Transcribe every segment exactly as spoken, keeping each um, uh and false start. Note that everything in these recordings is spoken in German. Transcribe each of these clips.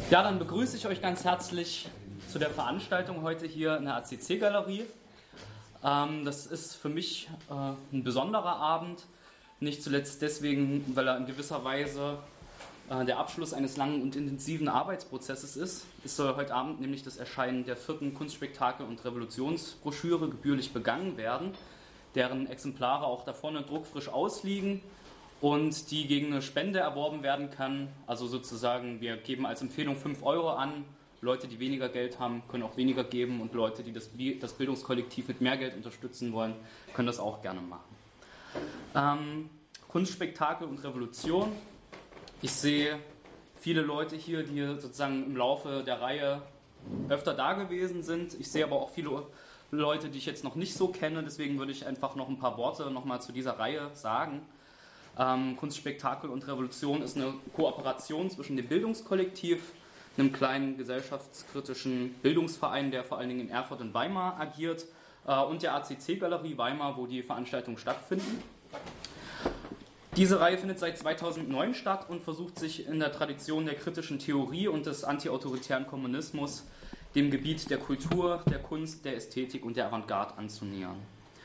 Ja, dann begrüße ich euch ganz herzlich zu der Veranstaltung heute hier in der A C C-Galerie. Ähm, das ist für mich äh, ein besonderer Abend, nicht zuletzt deswegen, weil er in gewisser Weise äh, der Abschluss eines langen und intensiven Arbeitsprozesses ist. Es soll heute Abend nämlich das Erscheinen der vierten Kunstspektakel- und Revolutionsbroschüre gebührlich begangen werden, deren Exemplare auch da vorne druckfrisch ausliegen und die gegen eine Spende erworben werden kann. Also sozusagen, wir geben als Empfehlung fünf Euro an. Leute, die weniger Geld haben, können auch weniger geben und Leute, die das, das Bildungskollektiv mit mehr Geld unterstützen wollen, können das auch gerne machen. Ähm, Kunstspektakel und Revolution. Ich sehe viele Leute hier, die sozusagen im Laufe der Reihe öfter da gewesen sind. Ich sehe aber auch viele Leute, die ich jetzt noch nicht so kenne. Deswegen würde ich einfach noch ein paar Worte nochmal zu dieser Reihe sagen. Ähm, Kunstspektakel und Revolution ist eine Kooperation zwischen dem Bildungskollektiv, einem kleinen gesellschaftskritischen Bildungsverein, der vor allen Dingen in Erfurt und Weimar agiert, äh, und der A C C-Galerie Weimar, wo die Veranstaltungen stattfinden. Diese Reihe findet seit zweitausendneun statt und versucht sich in der Tradition der kritischen Theorie und des antiautoritären Kommunismus dem Gebiet der Kultur, der Kunst, der Ästhetik und der Avantgarde anzunähern.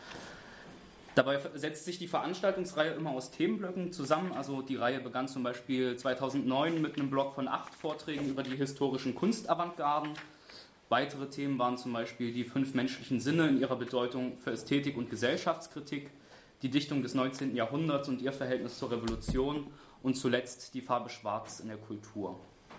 Dabei setzt sich die Veranstaltungsreihe immer aus Themenblöcken zusammen. Also die Reihe begann zum Beispiel zweitausendneun mit einem Block von acht Vorträgen über die historischen Kunstavantgarden. Weitere Themen waren zum Beispiel die fünf menschlichen Sinne in ihrer Bedeutung für Ästhetik und Gesellschaftskritik, die Dichtung des neunzehnten Jahrhunderts und ihr Verhältnis zur Revolution und zuletzt die Farbe Schwarz in der Kultur.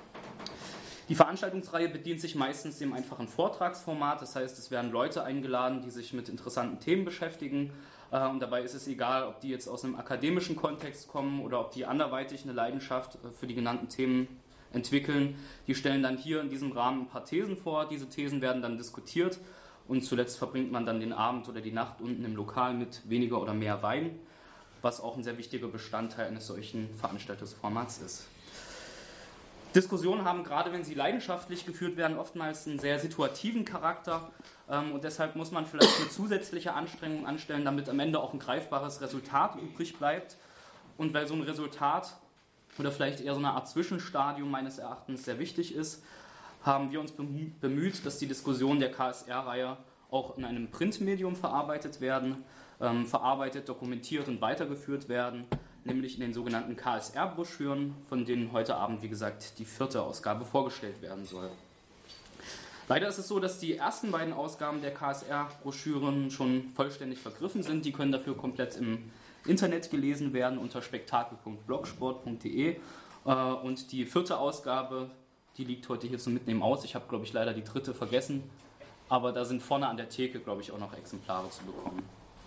Die Veranstaltungsreihe bedient sich meistens dem einfachen Vortragsformat, das heißt, es werden Leute eingeladen, die sich mit interessanten Themen beschäftigen. Und dabei ist es egal, ob die jetzt aus einem akademischen Kontext kommen oder ob die anderweitig eine Leidenschaft für die genannten Themen entwickeln. Die stellen dann hier in diesem Rahmen ein paar Thesen vor. Diese Thesen werden dann diskutiert und zuletzt verbringt man dann den Abend oder die Nacht unten im Lokal mit weniger oder mehr Wein, was auch ein sehr wichtiger Bestandteil eines solchen Veranstaltungsformats ist. Diskussionen haben, gerade wenn sie leidenschaftlich geführt werden, oftmals einen sehr situativen Charakter ähm, und deshalb muss man vielleicht eine zusätzliche Anstrengung anstellen, damit am Ende auch ein greifbares Resultat übrig bleibt. Und weil so ein Resultat oder vielleicht eher so eine Art Zwischenstadium meines Erachtens sehr wichtig ist, haben wir uns bemüht, dass die Diskussionen der K S R-Reihe auch in einem Printmedium verarbeitet werden, ähm, verarbeitet, dokumentiert und weitergeführt werden, nämlich in den sogenannten K S R-Broschüren, von denen heute Abend, wie gesagt, die vierte Ausgabe vorgestellt werden soll. Leider ist es so, dass die ersten beiden Ausgaben der K S R-Broschüren schon vollständig vergriffen sind. Die können dafür komplett im Internet gelesen werden unter spektakel punkt blogsport punkt de und die vierte Ausgabe, die liegt heute hier zum Mitnehmen aus. Ich habe, glaube ich, leider die dritte vergessen, aber da sind vorne an der Theke, glaube ich, auch noch Exemplare zu bekommen.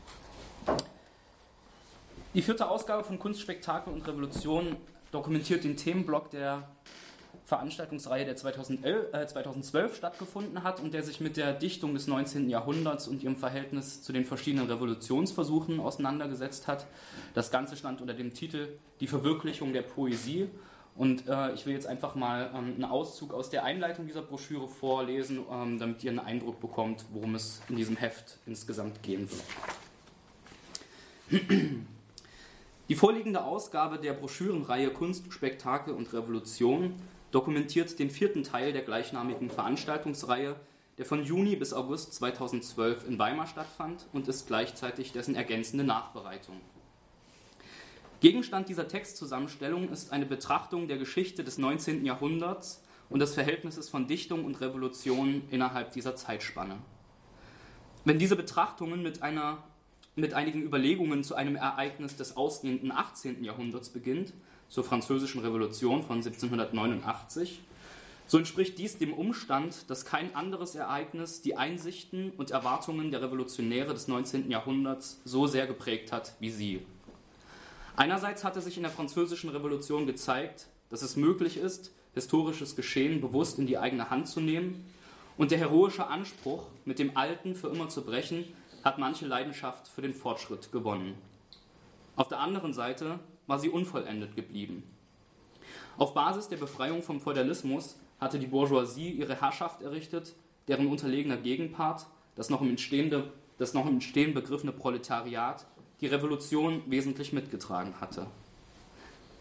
Die vierte Ausgabe von Kunstspektakel und Revolution dokumentiert den Themenblock der Veranstaltungsreihe, der zweitausendelf, äh, zweitausendzwölf stattgefunden hat und der sich mit der Dichtung des neunzehnten Jahrhunderts und ihrem Verhältnis zu den verschiedenen Revolutionsversuchen auseinandergesetzt hat. Das Ganze stand unter dem Titel Die Verwirklichung der Poesie. Und äh, ich will jetzt einfach mal ähm, einen Auszug aus der Einleitung dieser Broschüre vorlesen, ähm, damit ihr einen Eindruck bekommt, worum es in diesem Heft insgesamt gehen wird. Die vorliegende Ausgabe der Broschürenreihe Kunst, Spektakel und Revolution dokumentiert den vierten Teil der gleichnamigen Veranstaltungsreihe, der von Juni bis August zweitausendzwölf in Weimar stattfand und ist gleichzeitig dessen ergänzende Nachbereitung. Gegenstand dieser Textzusammenstellung ist eine Betrachtung der Geschichte des neunzehnten Jahrhunderts und des Verhältnisses von Dichtung und Revolution innerhalb dieser Zeitspanne. Wenn diese Betrachtungen mit einer mit einigen Überlegungen zu einem Ereignis des ausgehenden achtzehnten Jahrhunderts beginnt, zur Französischen Revolution von siebzehnhundertneunundachtzig, so entspricht dies dem Umstand, dass kein anderes Ereignis die Einsichten und Erwartungen der Revolutionäre des neunzehnten Jahrhunderts so sehr geprägt hat wie sie. Einerseits hatte sich in der Französischen Revolution gezeigt, dass es möglich ist, historisches Geschehen bewusst in die eigene Hand zu nehmen, und der heroische Anspruch, mit dem Alten für immer zu brechen, hat manche Leidenschaft für den Fortschritt gewonnen. Auf der anderen Seite war sie unvollendet geblieben. Auf Basis der Befreiung vom Feudalismus hatte die Bourgeoisie ihre Herrschaft errichtet, deren unterlegener Gegenpart, das noch im Entstehen, das noch im Entstehen begriffene Proletariat, die Revolution wesentlich mitgetragen hatte.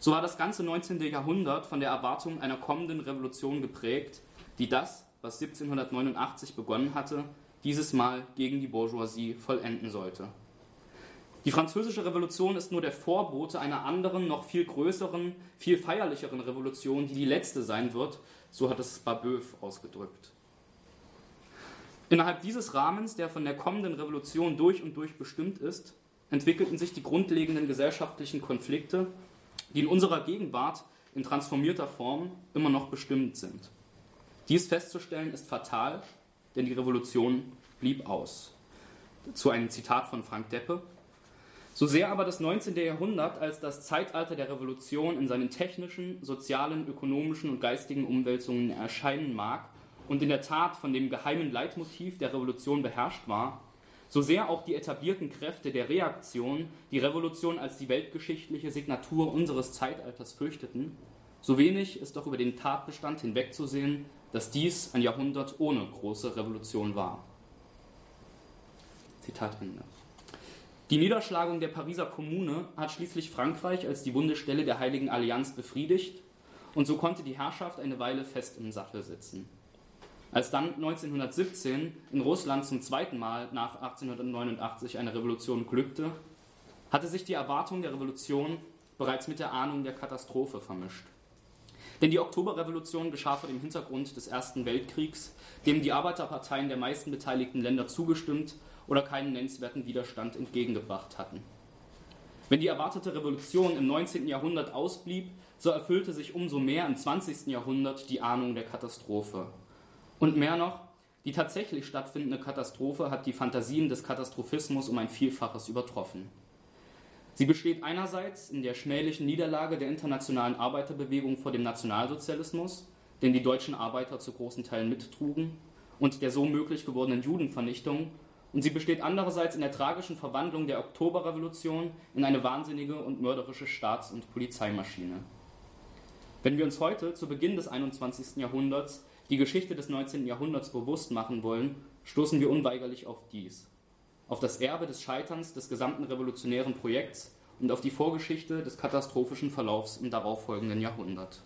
So war das ganze neunzehnte. Jahrhundert von der Erwartung einer kommenden Revolution geprägt, die das, was siebzehnhundertneunundachtzig begonnen hatte, dieses Mal gegen die Bourgeoisie vollenden sollte. Die Französische Revolution ist nur der Vorbote einer anderen, noch viel größeren, viel feierlicheren Revolution, die die letzte sein wird, so hat es Babeuf ausgedrückt. Innerhalb dieses Rahmens, der von der kommenden Revolution durch und durch bestimmt ist, entwickelten sich die grundlegenden gesellschaftlichen Konflikte, die in unserer Gegenwart in transformierter Form immer noch bestimmt sind. Dies festzustellen ist fatal, denn die Revolution blieb aus. Dazu ein Zitat von Frank Deppe. So sehr aber das neunzehnte. Jahrhundert als das Zeitalter der Revolution in seinen technischen, sozialen, ökonomischen und geistigen Umwälzungen erscheinen mag und in der Tat von dem geheimen Leitmotiv der Revolution beherrscht war, so sehr auch die etablierten Kräfte der Reaktion die Revolution als die weltgeschichtliche Signatur unseres Zeitalters fürchteten, so wenig ist doch über den Tatbestand hinwegzusehen, dass dies ein Jahrhundert ohne große Revolution war. Zitat Ende. Die Niederschlagung der Pariser Kommune hat schließlich Frankreich als die wunde Stelle der Heiligen Allianz befriedigt und so konnte die Herrschaft eine Weile fest im Sattel sitzen. Als dann neunzehnhundertsiebzehn in Russland zum zweiten Mal nach achtzehnhundertneunundachtzig eine Revolution glückte, hatte sich die Erwartung der Revolution bereits mit der Ahnung der Katastrophe vermischt. Denn die Oktoberrevolution geschah vor dem Hintergrund des Ersten Weltkriegs, dem die Arbeiterparteien der meisten beteiligten Länder zugestimmt oder keinen nennenswerten Widerstand entgegengebracht hatten. Wenn die erwartete Revolution im neunzehnten. Jahrhundert ausblieb, so erfüllte sich umso mehr im zwanzigsten. Jahrhundert die Ahnung der Katastrophe. Und mehr noch, die tatsächlich stattfindende Katastrophe hat die Fantasien des Katastrophismus um ein Vielfaches übertroffen. Sie besteht einerseits in der schmählichen Niederlage der internationalen Arbeiterbewegung vor dem Nationalsozialismus, den die deutschen Arbeiter zu großen Teilen mittrugen, und der so möglich gewordenen Judenvernichtung, und sie besteht andererseits in der tragischen Verwandlung der Oktoberrevolution in eine wahnsinnige und mörderische Staats- und Polizeimaschine. Wenn wir uns heute, zu Beginn des einundzwanzigsten. Jahrhunderts, die Geschichte des neunzehnten. Jahrhunderts bewusst machen wollen, stoßen wir unweigerlich auf dies. Auf das Erbe des Scheiterns des gesamten revolutionären Projekts und auf die Vorgeschichte des katastrophischen Verlaufs im darauffolgenden Jahrhundert.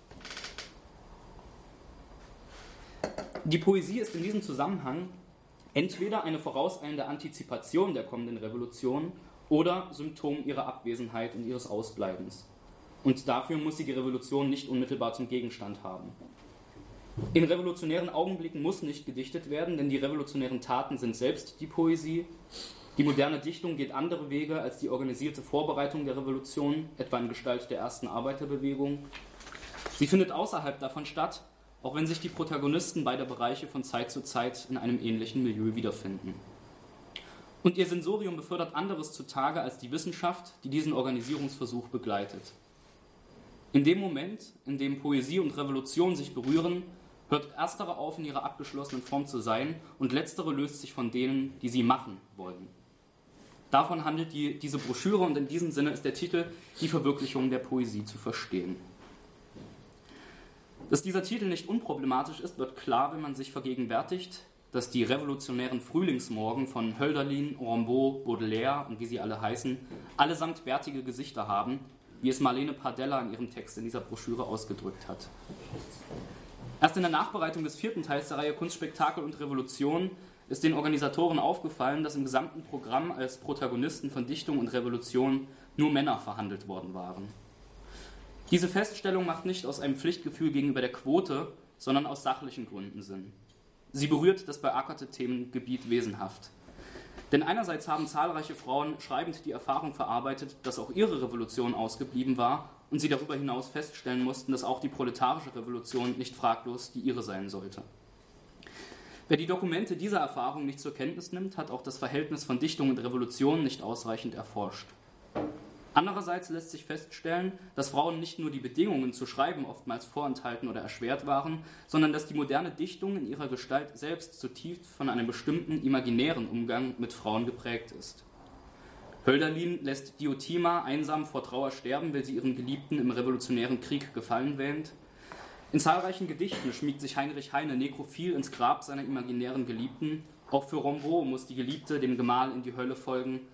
Die Poesie ist in diesem Zusammenhang entweder eine vorauseilende Antizipation der kommenden Revolution oder Symptom ihrer Abwesenheit und ihres Ausbleibens. Und dafür muss sie die Revolution nicht unmittelbar zum Gegenstand haben. In revolutionären Augenblicken muss nicht gedichtet werden, denn die revolutionären Taten sind selbst die Poesie. Die moderne Dichtung geht andere Wege als die organisierte Vorbereitung der Revolution, etwa in Gestalt der ersten Arbeiterbewegung. Sie findet außerhalb davon statt, auch wenn sich die Protagonisten beider Bereiche von Zeit zu Zeit in einem ähnlichen Milieu wiederfinden. Und ihr Sensorium befördert anderes zutage als die Wissenschaft, die diesen Organisierungsversuch begleitet. In dem Moment, in dem Poesie und Revolution sich berühren, hört erstere auf, in ihrer abgeschlossenen Form zu sein, und letztere löst sich von denen, die sie machen wollen. Davon handelt die, diese Broschüre, und in diesem Sinne ist der Titel Die Verwirklichung der Poesie zu verstehen. Dass dieser Titel nicht unproblematisch ist, wird klar, wenn man sich vergegenwärtigt, dass die revolutionären Frühlingsmorgen von Hölderlin, Rimbaud, Baudelaire und wie sie alle heißen, allesamt bärtige Gesichter haben, wie es Marlene Pardella in ihrem Text in dieser Broschüre ausgedrückt hat. Erst in der Nachbereitung des vierten Teils der Reihe Kunst, Spektakel und Revolution ist den Organisatoren aufgefallen, dass im gesamten Programm als Protagonisten von Dichtung und Revolution nur Männer verhandelt worden waren. Diese Feststellung macht nicht aus einem Pflichtgefühl gegenüber der Quote, sondern aus sachlichen Gründen Sinn. Sie berührt das beackerte Themengebiet wesenhaft. Denn einerseits haben zahlreiche Frauen schreibend die Erfahrung verarbeitet, dass auch ihre Revolution ausgeblieben war und sie darüber hinaus feststellen mussten, dass auch die proletarische Revolution nicht fraglos die ihre sein sollte. Wer die Dokumente dieser Erfahrung nicht zur Kenntnis nimmt, hat auch das Verhältnis von Dichtung und Revolution nicht ausreichend erforscht. Andererseits lässt sich feststellen, dass Frauen nicht nur die Bedingungen zu schreiben oftmals vorenthalten oder erschwert waren, sondern dass die moderne Dichtung in ihrer Gestalt selbst zutiefst von einem bestimmten imaginären Umgang mit Frauen geprägt ist. Hölderlin lässt Diotima einsam vor Trauer sterben, weil sie ihren Geliebten im revolutionären Krieg gefallen wähnt. In zahlreichen Gedichten schmiegt sich Heinrich Heine nekrophil ins Grab seiner imaginären Geliebten. Auch für Rimbaud muss die Geliebte dem Gemahl in die Hölle folgen.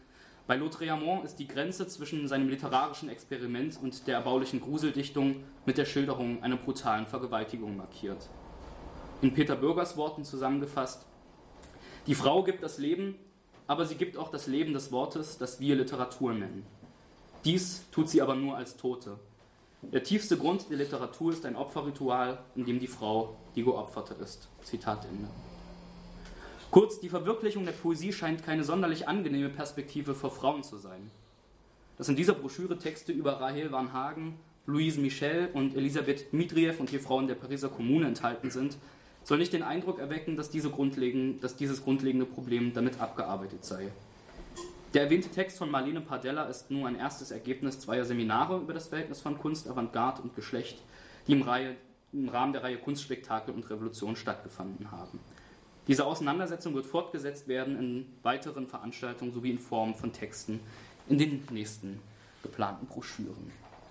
Bei Lautréamont ist die Grenze zwischen seinem literarischen Experiment und der erbaulichen Gruseldichtung mit der Schilderung einer brutalen Vergewaltigung markiert. In Peter Bürgers Worten zusammengefasst: Die Frau gibt das Leben, aber sie gibt auch das Leben des Wortes, das wir Literatur nennen. Dies tut sie aber nur als Tote. Der tiefste Grund der Literatur ist ein Opferritual, in dem die Frau die Geopferte ist. Zitat Ende. Kurz, die Verwirklichung der Poesie scheint keine sonderlich angenehme Perspektive für Frauen zu sein. Dass in dieser Broschüre Texte über Rahel Varnhagen, Louise Michel und Elisabeth Dmitriev und die Frauen der Pariser Kommune enthalten sind, soll nicht den Eindruck erwecken, dass, diese grundlegend, dass dieses grundlegende Problem damit abgearbeitet sei. Der erwähnte Text von Marlene Pardella ist nur ein erstes Ergebnis zweier Seminare über das Verhältnis von Kunst, Avantgarde und Geschlecht, die im, Reihe, im Rahmen der Reihe Kunstspektakel und Revolution stattgefunden haben. Diese Auseinandersetzung wird fortgesetzt werden in weiteren Veranstaltungen sowie in Form von Texten in den nächsten geplanten Broschüren.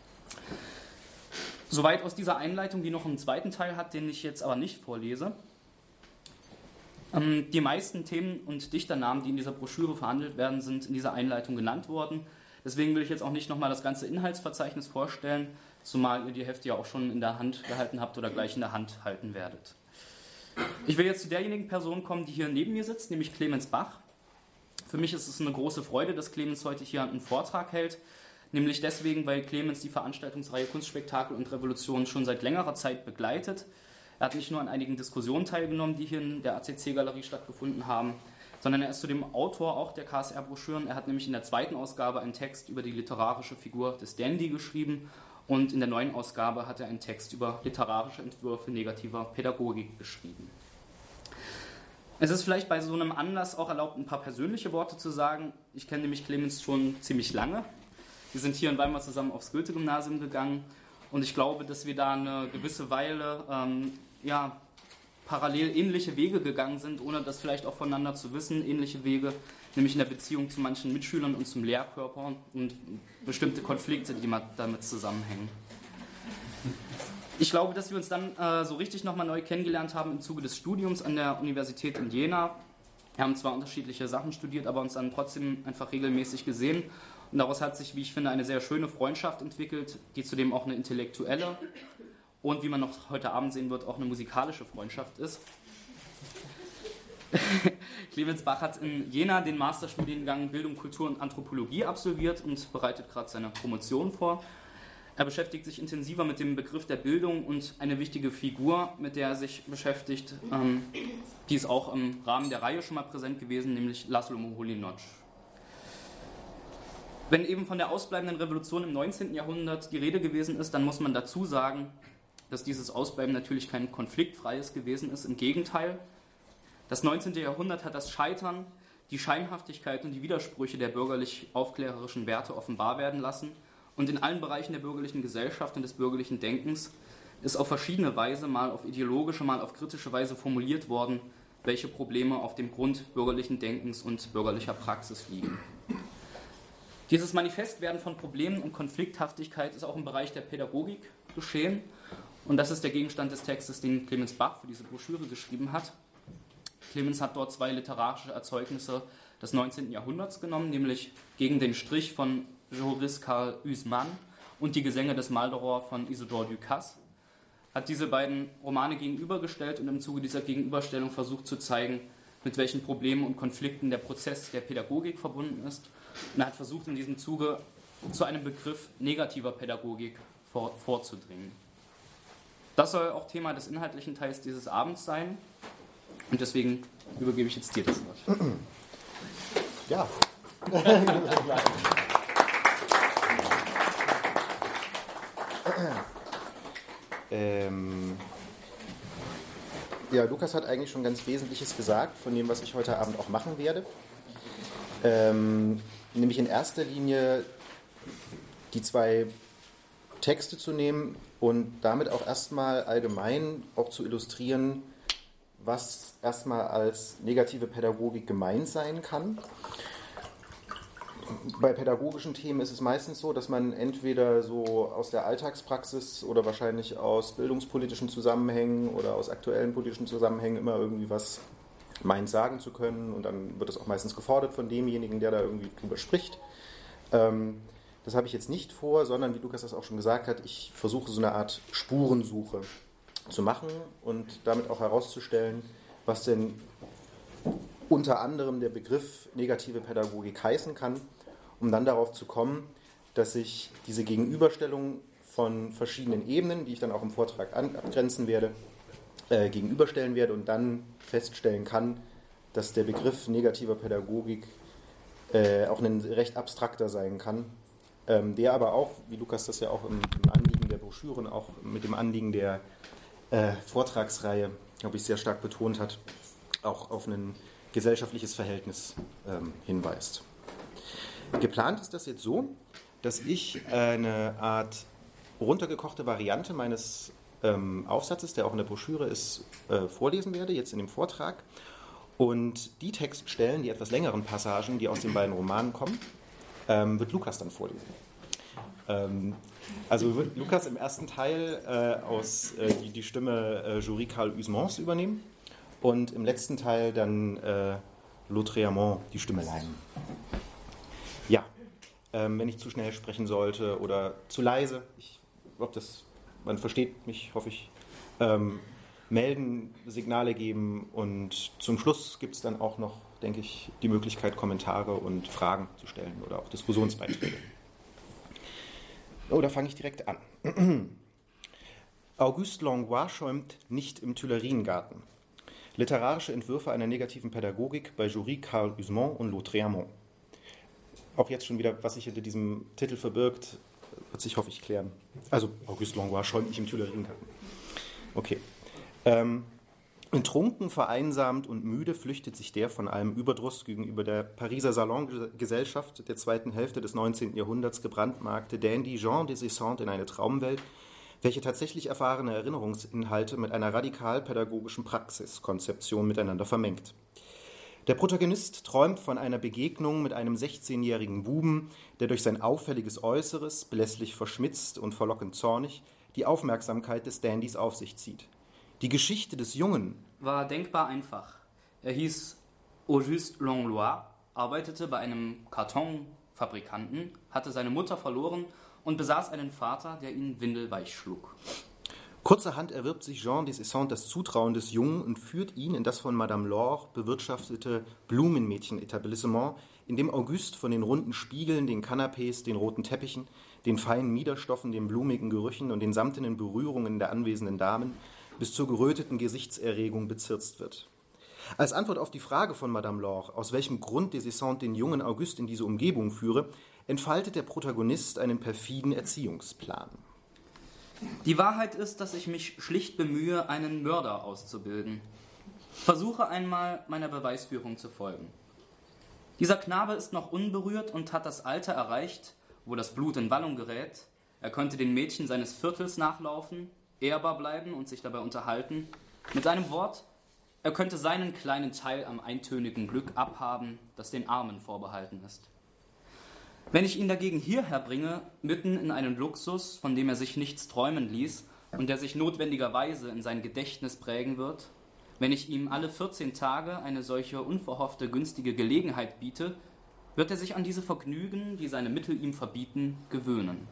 Soweit aus dieser Einleitung, die noch einen zweiten Teil hat, den ich jetzt aber nicht vorlese. Die meisten Themen und Dichternamen, die in dieser Broschüre verhandelt werden, sind in dieser Einleitung genannt worden. Deswegen will ich jetzt auch nicht nochmal das ganze Inhaltsverzeichnis vorstellen, zumal ihr die Hefte ja auch schon in der Hand gehalten habt oder gleich in der Hand halten werdet. Ich will jetzt zu derjenigen Person kommen, die hier neben mir sitzt, nämlich Clemens Bach. Für mich ist es eine große Freude, dass Clemens heute hier einen Vortrag hält, nämlich deswegen, weil Clemens die Veranstaltungsreihe Kunstspektakel und Revolution schon seit längerer Zeit begleitet. Er hat nicht nur an einigen Diskussionen teilgenommen, die hier in der A C C-Galerie stattgefunden haben, sondern er ist zudem Autor auch der K S R-Broschüren. Er hat nämlich in der zweiten Ausgabe einen Text über die literarische Figur des Dandy geschrieben und in der neuen Ausgabe hat er einen Text über literarische Entwürfe negativer Pädagogik geschrieben. Es ist vielleicht bei so einem Anlass auch erlaubt, ein paar persönliche Worte zu sagen. Ich kenne nämlich Clemens schon ziemlich lange. Wir sind hier in Weimar zusammen aufs Goethe-Gymnasium gegangen und ich glaube, dass wir da eine gewisse Weile ähm, ja, parallel ähnliche Wege gegangen sind, ohne das vielleicht auch voneinander zu wissen, ähnliche Wege, nämlich in der Beziehung zu manchen Mitschülern und zum Lehrkörper und bestimmte Konflikte, die damit zusammenhängen. Ich glaube, dass wir uns dann äh, so richtig nochmal neu kennengelernt haben im Zuge des Studiums an der Universität in Jena. Wir haben zwar unterschiedliche Sachen studiert, aber uns dann trotzdem einfach regelmäßig gesehen. Und daraus hat sich, wie ich finde, eine sehr schöne Freundschaft entwickelt, die zudem auch eine intellektuelle und, wie man noch heute Abend sehen wird, auch eine musikalische Freundschaft ist. Clemens Bach hat in Jena den Masterstudiengang Bildung, Kultur und Anthropologie absolviert und bereitet gerade seine Promotion vor. Er beschäftigt sich intensiver mit dem Begriff der Bildung und eine wichtige Figur, mit der er sich beschäftigt, ähm, die ist auch im Rahmen der Reihe schon mal präsent gewesen, nämlich Laszlo Moholy-Nagy. Wenn eben von der ausbleibenden Revolution im neunzehnten Jahrhundert die Rede gewesen ist, dann muss man dazu sagen, dass dieses Ausbleiben natürlich kein konfliktfreies gewesen ist, im Gegenteil. Das neunzehnte Jahrhundert hat das Scheitern, die Scheinhaftigkeit und die Widersprüche der bürgerlich-aufklärerischen Werte offenbar werden lassen und in allen Bereichen der bürgerlichen Gesellschaft und des bürgerlichen Denkens ist auf verschiedene Weise, mal auf ideologische, mal auf kritische Weise formuliert worden, welche Probleme auf dem Grund bürgerlichen Denkens und bürgerlicher Praxis liegen. Dieses Manifestwerden von Problemen und Konflikthaftigkeit ist auch im Bereich der Pädagogik geschehen und das ist der Gegenstand des Textes, den Clemens Bach für diese Broschüre geschrieben hat. Clemens hat dort zwei literarische Erzeugnisse des neunzehnten Jahrhunderts genommen, nämlich Gegen den Strich von Joris Karl Huysmans und Die Gesänge des Maldoror von Isidore Ducasse, hat diese beiden Romane gegenübergestellt und im Zuge dieser Gegenüberstellung versucht zu zeigen, mit welchen Problemen und Konflikten der Prozess der Pädagogik verbunden ist. Und er hat versucht, in diesem Zuge zu einem Begriff negativer Pädagogik vor, vorzudringen. Das soll auch Thema des inhaltlichen Teils dieses Abends sein. Und deswegen übergebe ich jetzt dir das Wort. Ja. ähm, ja, Lukas hat eigentlich schon ganz Wesentliches gesagt von dem, was ich heute Abend auch machen werde. Ähm, nämlich in erster Linie die zwei Texte zu nehmen und damit auch erstmal allgemein auch zu illustrieren, was erstmal als negative Pädagogik gemeint sein kann. Bei pädagogischen Themen ist es meistens so, dass man entweder so aus der Alltagspraxis oder wahrscheinlich aus bildungspolitischen Zusammenhängen oder aus aktuellen politischen Zusammenhängen immer irgendwie was meint, sagen zu können. Und dann wird es auch meistens gefordert von demjenigen, der da irgendwie drüber spricht. Ähm, das habe ich jetzt nicht vor, sondern wie Lukas das auch schon gesagt hat, ich versuche so eine Art Spurensuche zu machen und damit auch herauszustellen, was denn unter anderem der Begriff negative Pädagogik heißen kann, um dann darauf zu kommen, dass ich diese Gegenüberstellung von verschiedenen Ebenen, die ich dann auch im Vortrag an, abgrenzen werde, äh, gegenüberstellen werde und dann feststellen kann, dass der Begriff negativer Pädagogik äh, auch ein recht abstrakter sein kann, ähm, der aber auch, wie Lukas das ja auch im, im Anliegen der Broschüren, auch mit dem Anliegen der äh, Vortragsreihe, glaube ich, sehr stark betont hat, auch auf ein gesellschaftliches Verhältnis ähm, hinweist. Geplant ist das jetzt so, dass ich eine Art runtergekochte Variante meines ähm, Aufsatzes, der auch in der Broschüre ist, äh, vorlesen werde, jetzt in dem Vortrag. Und die Textstellen, die etwas längeren Passagen, die aus den beiden Romanen kommen, ähm, wird Lukas dann vorlesen. Ähm, also wird Lukas im ersten Teil äh, aus, äh, die, die Stimme äh, Jory Carl Huysmans übernehmen und im letzten Teil dann äh, Lautréamont die Stimme leihen. Ja, ähm, wenn ich zu schnell sprechen sollte oder zu leise, ich, ob das, man versteht mich, hoffe ich, ähm, melden, Signale geben und zum Schluss gibt es dann auch noch, denke ich, die Möglichkeit, Kommentare und Fragen zu stellen oder auch Diskussionsbeiträge. Oh, da fange ich direkt an. Auguste Langlois schäumt nicht im Tuileriengarten. Literarische Entwürfe einer negativen Pädagogik bei Jory Carl Huysmans und Lautréamont. Auch jetzt schon wieder, was sich hinter diesem Titel verbirgt, wird sich, hoffe ich, klären. Also, Auguste Langlois schäumt nicht im Tuileriengarten. Okay. Ähm, Trunken, vereinsamt und müde flüchtet sich der von allem Überdruss gegenüber der Pariser Salongesellschaft der zweiten Hälfte des neunzehnten Jahrhunderts gebrandmarkte Dandy Jean des Esseintes in eine Traumwelt, welche tatsächlich erfahrene Erinnerungsinhalte mit einer radikal-pädagogischen Praxiskonzeption miteinander vermengt. Der Protagonist träumt von einer Begegnung mit einem sechzehnjährigen Buben, der durch sein auffälliges Äußeres, belässlich verschmitzt und verlockend zornig, die Aufmerksamkeit des Dandys auf sich zieht. Die Geschichte des Jungen war denkbar einfach. Er hieß Auguste Langlois, arbeitete bei einem Kartonfabrikanten, hatte seine Mutter verloren und besaß einen Vater, der ihn windelweich schlug. Kurzerhand erwirbt sich Jean des Esseintes das Zutrauen des Jungen und führt ihn in das von Madame Laure bewirtschaftete Blumenmädchen-Etablissement, in dem Auguste von den runden Spiegeln, den Kanapés, den roten Teppichen, den feinen Miederstoffen, den blumigen Gerüchen und den samtenen Berührungen der anwesenden Damen bis zur geröteten Gesichtserregung bezirzt wird. Als Antwort auf die Frage von Madame Laure, aus welchem Grund des Esseintes den jungen Auguste in diese Umgebung führe, entfaltet der Protagonist einen perfiden Erziehungsplan. Die Wahrheit ist, dass ich mich schlicht bemühe, einen Mörder auszubilden. Versuche einmal, meiner Beweisführung zu folgen. Dieser Knabe ist noch unberührt und hat das Alter erreicht, wo das Blut in Wallung gerät. Er könnte den Mädchen seines Viertels nachlaufen, ehrbar bleiben und sich dabei unterhalten. Mit einem Wort, er könnte seinen kleinen Teil am eintönigen Glück abhaben, das den Armen vorbehalten ist. Wenn ich ihn dagegen hierher bringe, mitten in einen Luxus, von dem er sich nichts träumen ließ und der sich notwendigerweise in sein Gedächtnis prägen wird, wenn ich ihm alle vierzehn Tage eine solche unverhoffte günstige Gelegenheit biete, wird er sich an diese Vergnügen, die seine Mittel ihm verbieten, gewöhnen.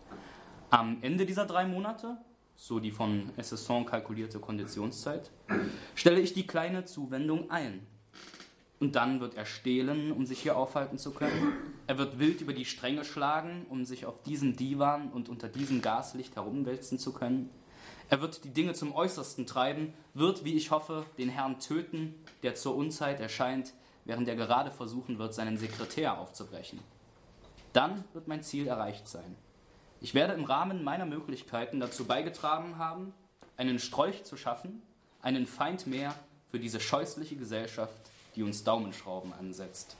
Am Ende dieser drei Monate, so die von Essesson kalkulierte Konditionszeit, stelle ich die kleine Zuwendung ein. Und dann wird er stehlen, um sich hier aufhalten zu können. Er wird wild über die Stränge schlagen, um sich auf diesem Divan und unter diesem Gaslicht herumwälzen zu können. Er wird die Dinge zum Äußersten treiben, wird, wie ich hoffe, den Herrn töten, der zur Unzeit erscheint, während er gerade versuchen wird, seinen Sekretär aufzubrechen. Dann wird mein Ziel erreicht sein. Ich werde im Rahmen meiner Möglichkeiten dazu beigetragen haben, einen Strolch zu schaffen, einen Feind mehr für diese scheußliche Gesellschaft, die uns Daumenschrauben ansetzt.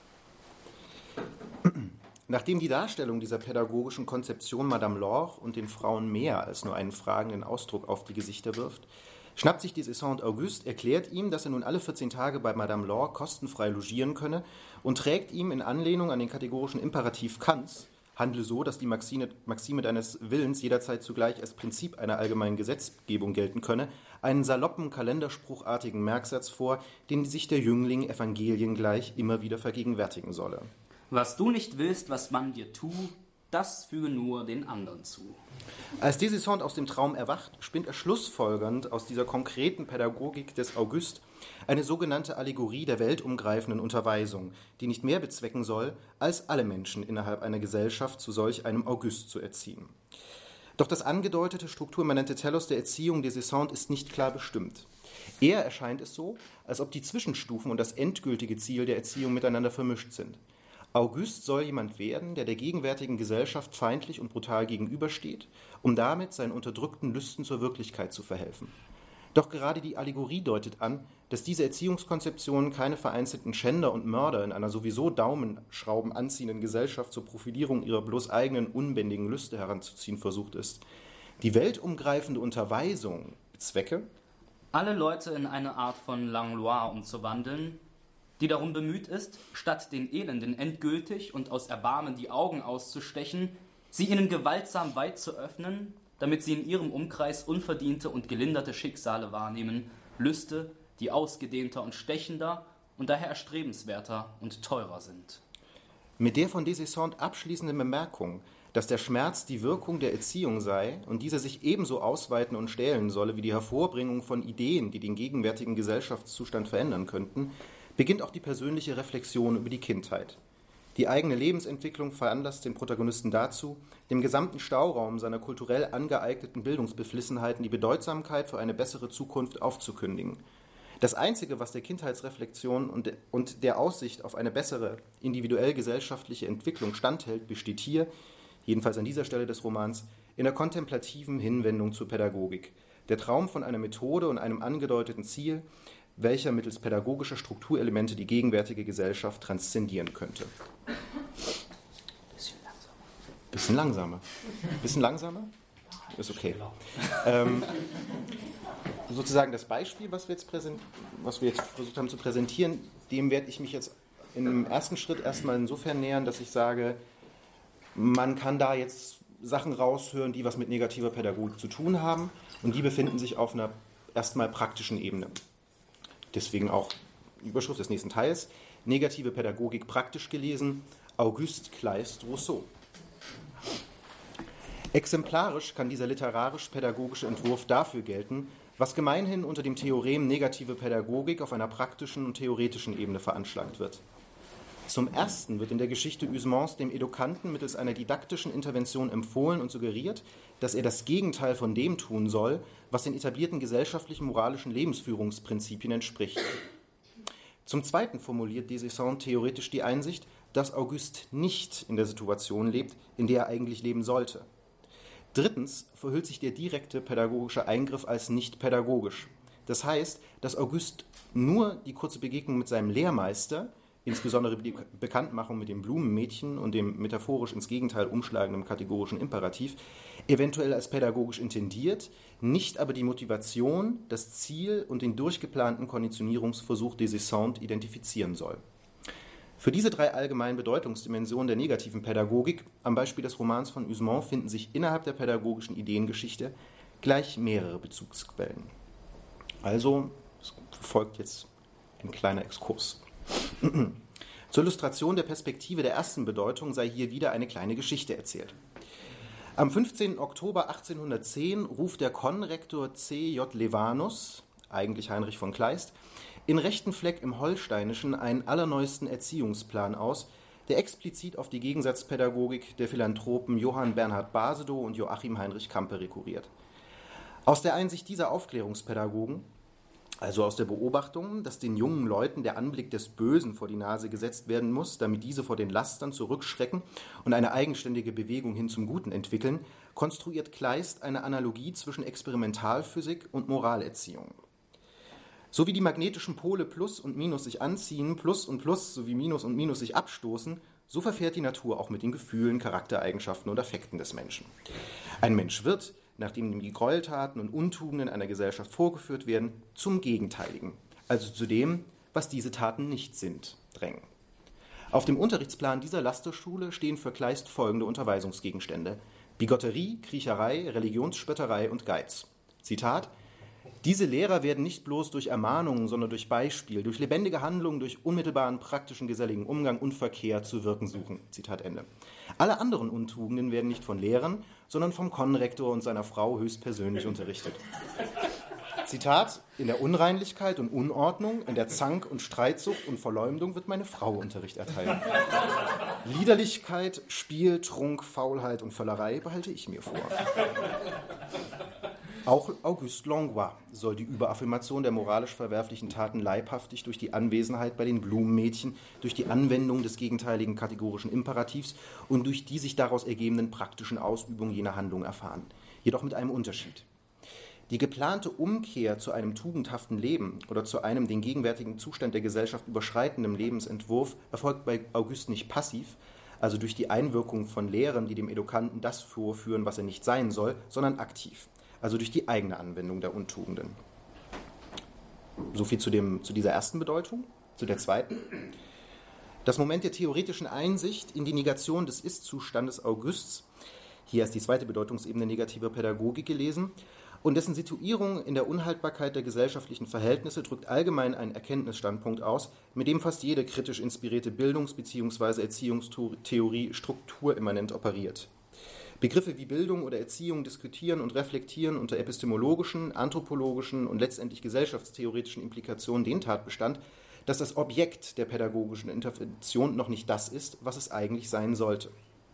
Nachdem die Darstellung dieser pädagogischen Konzeption Madame Laure und den Frauen mehr als nur einen fragenden Ausdruck auf die Gesichter wirft, schnappt sich des Esseintes Auguste, erklärt ihm, dass er nun alle vierzehn Tage bei Madame Laure kostenfrei logieren könne und trägt ihm in Anlehnung an den kategorischen Imperativ Kants handle so, dass die Maxime, Maxime deines Willens jederzeit zugleich als Prinzip einer allgemeinen Gesetzgebung gelten könne, einen saloppen, kalenderspruchartigen Merksatz vor, den sich der Jüngling Evangelien gleich immer wieder vergegenwärtigen solle. Was du nicht willst, was man dir tu, das füge nur den anderen zu. Als Des Esseintes aus dem Traum erwacht, spinnt er schlussfolgernd aus dieser konkreten Pädagogik des Auguste eine sogenannte Allegorie der weltumgreifenden Unterweisung, die nicht mehr bezwecken soll, als alle Menschen innerhalb einer Gesellschaft zu solch einem Auguste zu erziehen. Doch das angedeutete strukturimmanente Telos der Erziehung des Esseintes ist nicht klar bestimmt. Eher erscheint es so, als ob die Zwischenstufen und das endgültige Ziel der Erziehung miteinander vermischt sind. Auguste soll jemand werden, der der gegenwärtigen Gesellschaft feindlich und brutal gegenübersteht, um damit seinen unterdrückten Lüsten zur Wirklichkeit zu verhelfen. Doch gerade die Allegorie deutet an, dass diese Erziehungskonzeption keine vereinzelten Schänder und Mörder in einer sowieso Daumenschrauben anziehenden Gesellschaft zur Profilierung ihrer bloß eigenen unbändigen Lüste heranzuziehen versucht ist. Die weltumgreifende Unterweisung bezwecke, alle Leute in eine Art von Langlois umzuwandeln, die darum bemüht ist, statt den Elenden endgültig und aus Erbarmen die Augen auszustechen, sie ihnen gewaltsam weit zu öffnen, damit sie in ihrem Umkreis unverdiente und gelinderte Schicksale wahrnehmen, Lüste, die ausgedehnter und stechender und daher erstrebenswerter und teurer sind. Mit der von Des Esseintes abschließenden Bemerkung, dass der Schmerz die Wirkung der Erziehung sei und diese sich ebenso ausweiten und stählen solle wie die Hervorbringung von Ideen, die den gegenwärtigen Gesellschaftszustand verändern könnten, beginnt auch die persönliche Reflexion über die Kindheit. Die eigene Lebensentwicklung veranlasst den Protagonisten dazu, dem gesamten Stauraum seiner kulturell angeeigneten Bildungsbeflissenheiten die Bedeutsamkeit für eine bessere Zukunft aufzukündigen. Das Einzige, was der Kindheitsreflexion und, und der Aussicht auf eine bessere individuell-gesellschaftliche Entwicklung standhält, besteht hier, jedenfalls an dieser Stelle des Romans, in der kontemplativen Hinwendung zur Pädagogik. Der Traum von einer Methode und einem angedeuteten Ziel, welcher mittels pädagogischer Strukturelemente die gegenwärtige Gesellschaft transzendieren könnte. Bisschen langsamer. Bisschen langsamer. Bisschen langsamer? Ist okay. Ähm, sozusagen das Beispiel, was wir, jetzt präsent, was wir jetzt versucht haben zu präsentieren, dem werde ich mich jetzt im ersten Schritt erstmal insofern nähern, dass ich sage, man kann da jetzt Sachen raushören, die was mit negativer Pädagogik zu tun haben, und die befinden sich auf einer erstmal praktischen Ebene. Deswegen auch die Überschrift des nächsten Teils: Negative Pädagogik praktisch gelesen, Auguste Kleist-Rousseau. Exemplarisch kann dieser literarisch-pädagogische Entwurf dafür gelten, was gemeinhin unter dem Theorem negative Pädagogik auf einer praktischen und theoretischen Ebene veranschlagt wird. Zum Ersten wird in der Geschichte Huysmans dem Edukanten mittels einer didaktischen Intervention empfohlen und suggeriert, dass er das Gegenteil von dem tun soll, was den etablierten gesellschaftlichen moralischen Lebensführungsprinzipien entspricht. Zum Zweiten formuliert Des Esseintes theoretisch die Einsicht, dass Auguste nicht in der Situation lebt, in der er eigentlich leben sollte. Drittens verhüllt sich der direkte pädagogische Eingriff als nicht pädagogisch. Das heißt, dass Auguste nur die kurze Begegnung mit seinem Lehrmeister, insbesondere die Bekanntmachung mit dem Blumenmädchen und dem metaphorisch ins Gegenteil umschlagenden kategorischen Imperativ, eventuell als pädagogisch intendiert, nicht aber die Motivation, das Ziel und den durchgeplanten Konditionierungsversuch des Esseintes identifizieren soll. Für diese drei allgemeinen Bedeutungsdimensionen der negativen Pädagogik, am Beispiel des Romans von Huysmans, finden sich innerhalb der pädagogischen Ideengeschichte gleich mehrere Bezugsquellen. Also es folgt jetzt ein kleiner Exkurs. Zur Illustration der Perspektive der ersten Bedeutung sei hier wieder eine kleine Geschichte erzählt. Am fünfzehnten Oktober achtzehnhundertzehn ruft der Konrektor C J Levanus, eigentlich Heinrich von Kleist, in Rechtenfleck im Holsteinischen einen allerneuesten Erziehungsplan aus, der explizit auf die Gegensatzpädagogik der Philanthropen Johann Bernhard Basedow und Joachim Heinrich Campe rekurriert. Aus der Einsicht dieser Aufklärungspädagogen, also aus der Beobachtung, dass den jungen Leuten der Anblick des Bösen vor die Nase gesetzt werden muss, damit diese vor den Lastern zurückschrecken und eine eigenständige Bewegung hin zum Guten entwickeln, konstruiert Kleist eine Analogie zwischen Experimentalphysik und Moralerziehung. So wie die magnetischen Pole Plus und Minus sich anziehen, Plus und Plus sowie Minus und Minus sich abstoßen, so verfährt die Natur auch mit den Gefühlen, Charaktereigenschaften und Affekten des Menschen. Ein Mensch wird, nachdem ihm die Gräueltaten und Untugenden einer Gesellschaft vorgeführt werden, zum Gegenteiligen, also zu dem, was diese Taten nicht sind, drängen. Auf dem Unterrichtsplan dieser Lasterschule stehen für Kleist folgende Unterweisungsgegenstände: Bigotterie, Kriecherei, Religionsspötterei und Geiz. Zitat: Diese Lehrer werden nicht bloß durch Ermahnungen, sondern durch Beispiel, durch lebendige Handlungen, durch unmittelbaren, praktischen, geselligen Umgang und Verkehr zu wirken suchen. Zitat Ende. Alle anderen Untugenden werden nicht von Lehrern, sondern vom Konrektor und seiner Frau höchstpersönlich unterrichtet. Zitat: In der Unreinlichkeit und Unordnung, in der Zank und Streitsucht und Verleumdung wird meine Frau Unterricht erteilen. Liederlichkeit, Spiel, Trunk, Faulheit und Völlerei behalte ich mir vor. Auch Auguste Langlois soll die Überaffirmation der moralisch verwerflichen Taten leibhaftig durch die Anwesenheit bei den Blumenmädchen, durch die Anwendung des gegenteiligen kategorischen Imperativs und durch die sich daraus ergebenden praktischen Ausübung jener Handlung erfahren. Jedoch mit einem Unterschied. Die geplante Umkehr zu einem tugendhaften Leben oder zu einem den gegenwärtigen Zustand der Gesellschaft überschreitenden Lebensentwurf erfolgt bei Auguste nicht passiv, also durch die Einwirkung von Lehren, die dem Edukanten das vorführen, was er nicht sein soll, sondern aktiv, also durch die eigene Anwendung der Untugenden. Soviel zu, dem, zu dieser ersten Bedeutung. Zu der zweiten. Das Moment der theoretischen Einsicht in die Negation des Ist-Zustandes Augustes, hier ist die zweite Bedeutungsebene negativer Pädagogik gelesen, und dessen Situierung in der Unhaltbarkeit der gesellschaftlichen Verhältnisse drückt allgemein einen Erkenntnisstandpunkt aus, mit dem fast jede kritisch inspirierte Bildungs- bzw. Erziehungstheorie strukturimmanent operiert. Begriffe wie Bildung oder Erziehung diskutieren und reflektieren unter epistemologischen, anthropologischen und letztendlich gesellschaftstheoretischen Implikationen den Tatbestand, dass das Objekt der pädagogischen Intervention noch nicht das ist, was es eigentlich sein sollte.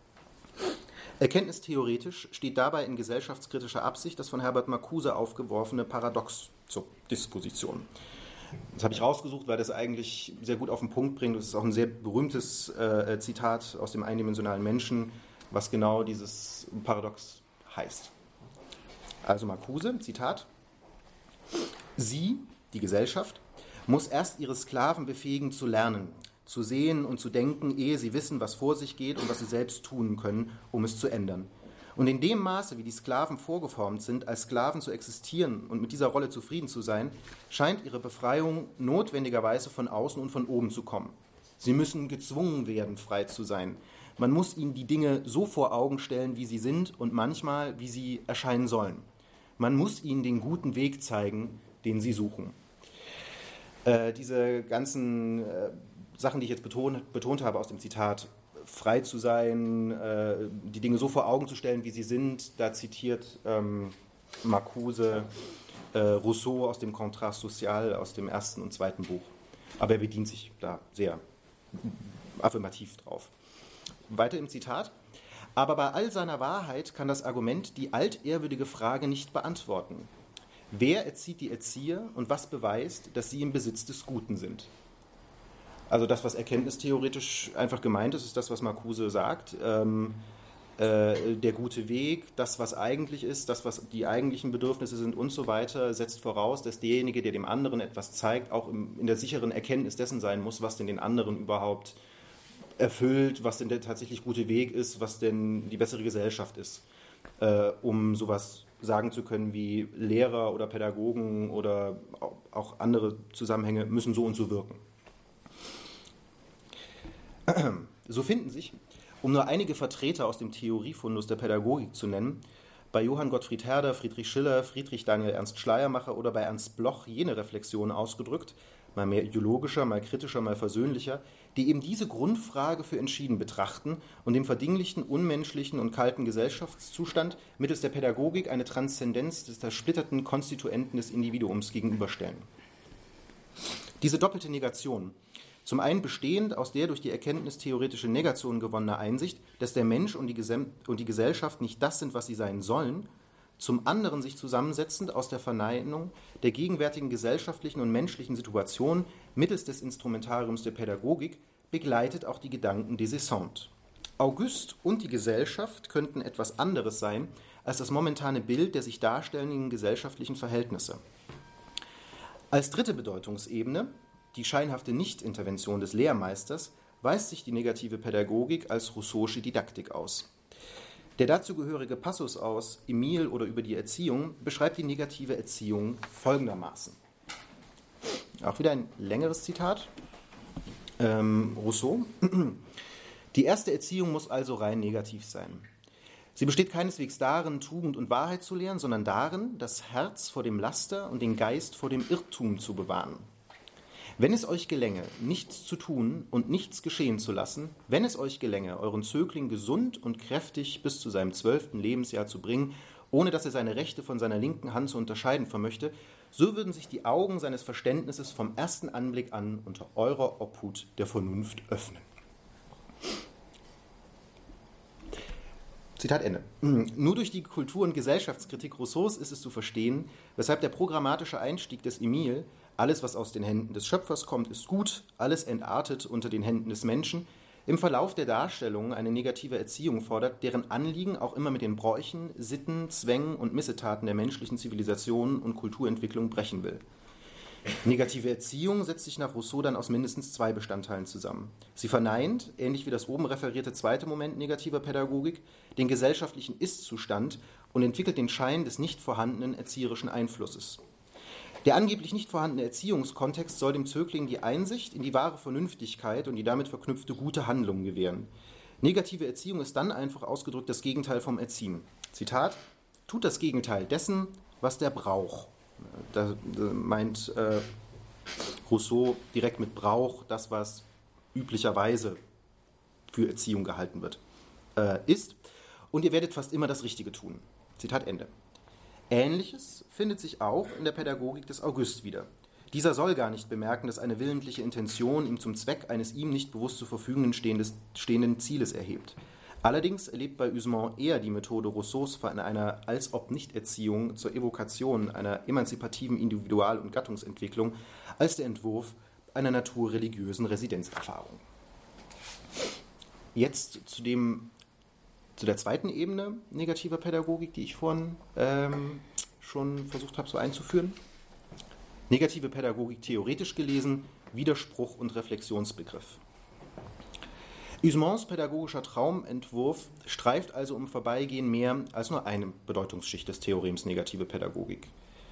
Erkenntnistheoretisch steht dabei in gesellschaftskritischer Absicht das von Herbert Marcuse aufgeworfene Paradox zur Disposition. Das habe ich rausgesucht, weil das eigentlich sehr gut auf den Punkt bringt. Das ist auch ein sehr berühmtes äh, Zitat aus dem eindimensionalen Menschen, was genau dieses Paradox heißt. Also Marcuse, Zitat: Sie, die Gesellschaft, muss erst ihre Sklaven befähigen zu lernen, zu sehen und zu denken, ehe sie wissen, was vor sich geht und was sie selbst tun können, um es zu ändern. Und in dem Maße, wie die Sklaven vorgeformt sind, als Sklaven zu existieren und mit dieser Rolle zufrieden zu sein, scheint ihre Befreiung notwendigerweise von außen und von oben zu kommen. Sie müssen gezwungen werden, frei zu sein. Man muss ihnen die Dinge so vor Augen stellen, wie sie sind und manchmal, wie sie erscheinen sollen. Man muss ihnen den guten Weg zeigen, den sie suchen. Äh, diese ganzen äh, Sachen, die ich jetzt betont, betont habe aus dem Zitat, frei zu sein, äh, die Dinge so vor Augen zu stellen, wie sie sind, da zitiert ähm, Marcuse äh, Rousseau aus dem Contrat social aus dem ersten und zweiten Buch. Aber er bedient sich da sehr affirmativ drauf. Weiter im Zitat: Aber bei all seiner Wahrheit kann das Argument die altehrwürdige Frage nicht beantworten. Wer erzieht die Erzieher und was beweist, dass sie im Besitz des Guten sind? Also das, was erkenntnistheoretisch einfach gemeint ist, ist das, was Marcuse sagt. Ähm, äh, der gute Weg, das, was eigentlich ist, das, was die eigentlichen Bedürfnisse sind und so weiter, setzt voraus, dass derjenige, der dem anderen etwas zeigt, auch im, in der sicheren Erkenntnis dessen sein muss, was denn den anderen überhaupt erfüllt, was denn der tatsächlich gute Weg ist, was denn die bessere Gesellschaft ist, äh, um sowas sagen zu können wie Lehrer oder Pädagogen oder auch andere Zusammenhänge müssen so und so wirken. So finden sich, um nur einige Vertreter aus dem Theoriefundus der Pädagogik zu nennen, bei Johann Gottfried Herder, Friedrich Schiller, Friedrich Daniel Ernst Schleiermacher oder bei Ernst Bloch jene Reflexionen ausgedrückt, mal mehr ideologischer, mal kritischer, mal versöhnlicher, die eben diese Grundfrage für entschieden betrachten und dem verdinglichten, unmenschlichen und kalten Gesellschaftszustand mittels der Pädagogik eine Transzendenz des zersplitterten Konstituenten des Individuums gegenüberstellen. Diese doppelte Negation, zum einen bestehend aus der durch die erkenntnistheoretische Negation gewonnene Einsicht, dass der Mensch und die, Gesem- und die Gesellschaft nicht das sind, was sie sein sollen, zum anderen sich zusammensetzend aus der Verneinung der gegenwärtigen gesellschaftlichen und menschlichen Situation mittels des Instrumentariums der Pädagogik, begleitet auch die Gedanken des Essence. Auguste und die Gesellschaft könnten etwas anderes sein als das momentane Bild der sich darstellenden gesellschaftlichen Verhältnisse. Als dritte Bedeutungsebene, die scheinhafte Nichtintervention des Lehrmeisters, weist sich die negative Pädagogik als Rousseau'sche Didaktik aus. Der dazugehörige Passus aus Emile oder über die Erziehung beschreibt die negative Erziehung folgendermaßen. Auch wieder ein längeres Zitat. Ähm, Rousseau. Die erste Erziehung muss also rein negativ sein. Sie besteht keineswegs darin, Tugend und Wahrheit zu lehren, sondern darin, das Herz vor dem Laster und den Geist vor dem Irrtum zu bewahren. Wenn es euch gelänge, nichts zu tun und nichts geschehen zu lassen, wenn es euch gelänge, euren Zögling gesund und kräftig bis zu seinem zwölften Lebensjahr zu bringen, ohne dass er seine rechte von seiner linken Hand zu unterscheiden vermöchte, so würden sich die Augen seines Verständnisses vom ersten Anblick an unter eurer Obhut der Vernunft öffnen. Zitat Ende. Nur durch die Kultur- und Gesellschaftskritik Rousseaus ist es zu verstehen, weshalb der programmatische Einstieg des Emile, alles, was aus den Händen des Schöpfers kommt, ist gut, alles entartet unter den Händen des Menschen, im Verlauf der Darstellung eine negative Erziehung fordert, deren Anliegen auch immer mit den Bräuchen, Sitten, Zwängen und Missetaten der menschlichen Zivilisation und Kulturentwicklung brechen will. Negative Erziehung setzt sich nach Rousseau dann aus mindestens zwei Bestandteilen zusammen. Sie verneint, ähnlich wie das oben referierte zweite Moment negativer Pädagogik, den gesellschaftlichen Ist-Zustand und entwickelt den Schein des nicht vorhandenen erzieherischen Einflusses. Der angeblich nicht vorhandene Erziehungskontext soll dem Zögling die Einsicht in die wahre Vernünftigkeit und die damit verknüpfte gute Handlung gewähren. Negative Erziehung ist dann einfach ausgedrückt das Gegenteil vom Erziehen. Zitat: Tut das Gegenteil dessen, was der Brauch. Da meint äh, Rousseau direkt mit Brauch das, was üblicherweise für Erziehung gehalten wird, äh, ist. Und ihr werdet fast immer das Richtige tun. Zitat Ende. Ähnliches findet sich auch in der Pädagogik des August wieder. Dieser soll gar nicht bemerken, dass eine willentliche Intention ihm zum Zweck eines ihm nicht bewusst zur Verfügung stehenden Zieles erhebt. Allerdings erlebt bei Huysmans eher die Methode Rousseaus von einer Als-ob-Nicht-Erziehung zur Evokation einer emanzipativen Individual- und Gattungsentwicklung als der Entwurf einer naturreligiösen Residenzerfahrung. Jetzt zu, dem, zu der zweiten Ebene negativer Pädagogik, die ich vorhin ähm, schon versucht habe so einzuführen. Negative Pädagogik theoretisch gelesen, Widerspruch und Reflexionsbegriff. Huysmans pädagogischer Traumentwurf streift also im Vorbeigehen mehr als nur eine Bedeutungsschicht des Theorems negative Pädagogik.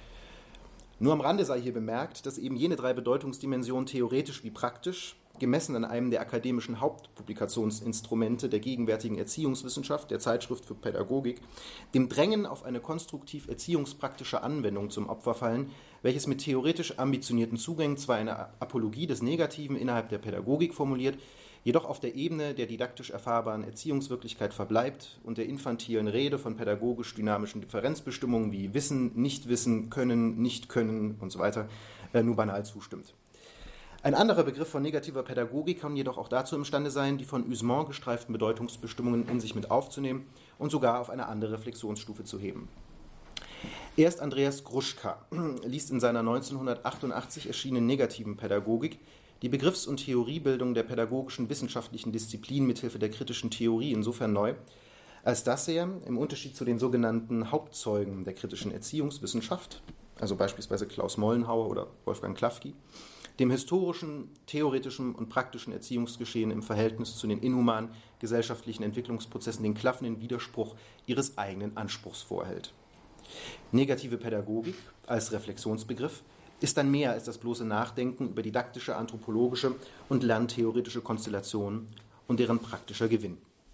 Nur am Rande sei hier bemerkt, dass eben jene drei Bedeutungsdimensionen theoretisch wie praktisch, gemessen an einem der akademischen Hauptpublikationsinstrumente der gegenwärtigen Erziehungswissenschaft, der Zeitschrift für Pädagogik, dem Drängen auf eine konstruktiv erziehungspraktische Anwendung zum Opfer fallen, welches mit theoretisch ambitionierten Zugängen zwar eine Apologie des Negativen innerhalb der Pädagogik formuliert, jedoch auf der Ebene der didaktisch erfahrbaren Erziehungswirklichkeit verbleibt und der infantilen Rede von pädagogisch-dynamischen Differenzbestimmungen wie Wissen, Nichtwissen, Können, Nicht-Können und so weiter äh, nur banal zustimmt. Ein anderer Begriff von negativer Pädagogik kann jedoch auch dazu imstande sein, die von Huysmans gestreiften Bedeutungsbestimmungen in sich mit aufzunehmen und sogar auf eine andere Reflexionsstufe zu heben. Erst Andreas Gruschka liest in seiner neunzehnhundertachtundachtzig erschienenen negativen Pädagogik die Begriffs- und Theoriebildung der pädagogischen wissenschaftlichen Disziplin mithilfe der kritischen Theorie insofern neu, als dass er, im Unterschied zu den sogenannten Hauptzeugen der kritischen Erziehungswissenschaft, also beispielsweise Klaus Mollenhauer oder Wolfgang Klafki, dem historischen, theoretischen und praktischen Erziehungsgeschehen im Verhältnis zu den inhumanen gesellschaftlichen Entwicklungsprozessen den klaffenden Widerspruch ihres eigenen Anspruchs vorhält. Negative Pädagogik als Reflexionsbegriff ist dann mehr als das bloße Nachdenken über didaktische, anthropologische und lerntheoretische Konstellationen und deren praktischer Gewinn.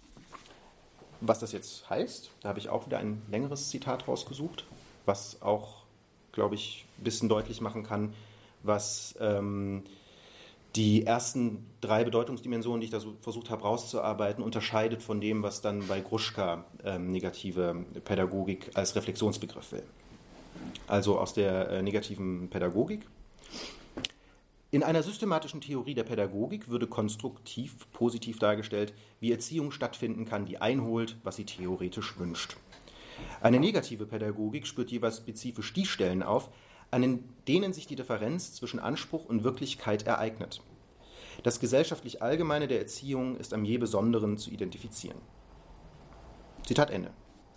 Was das jetzt heißt, da habe ich auch wieder ein längeres Zitat rausgesucht, was auch, glaube ich, ein bisschen deutlich machen kann, was ähm, die ersten drei Bedeutungsdimensionen, die ich da so versucht habe rauszuarbeiten, unterscheidet von dem, was dann bei Gruschka ähm, negative Pädagogik als Reflexionsbegriff will. Also aus der äh, negativen Pädagogik. In einer systematischen Theorie der Pädagogik würde konstruktiv positiv dargestellt, wie Erziehung stattfinden kann, die einholt, was sie theoretisch wünscht. Eine negative Pädagogik spürt jeweils spezifisch die Stellen auf, an denen sich die Differenz zwischen Anspruch und Wirklichkeit ereignet. Das gesellschaftlich Allgemeine der Erziehung ist am je Besonderen zu identifizieren. Zitat Ende.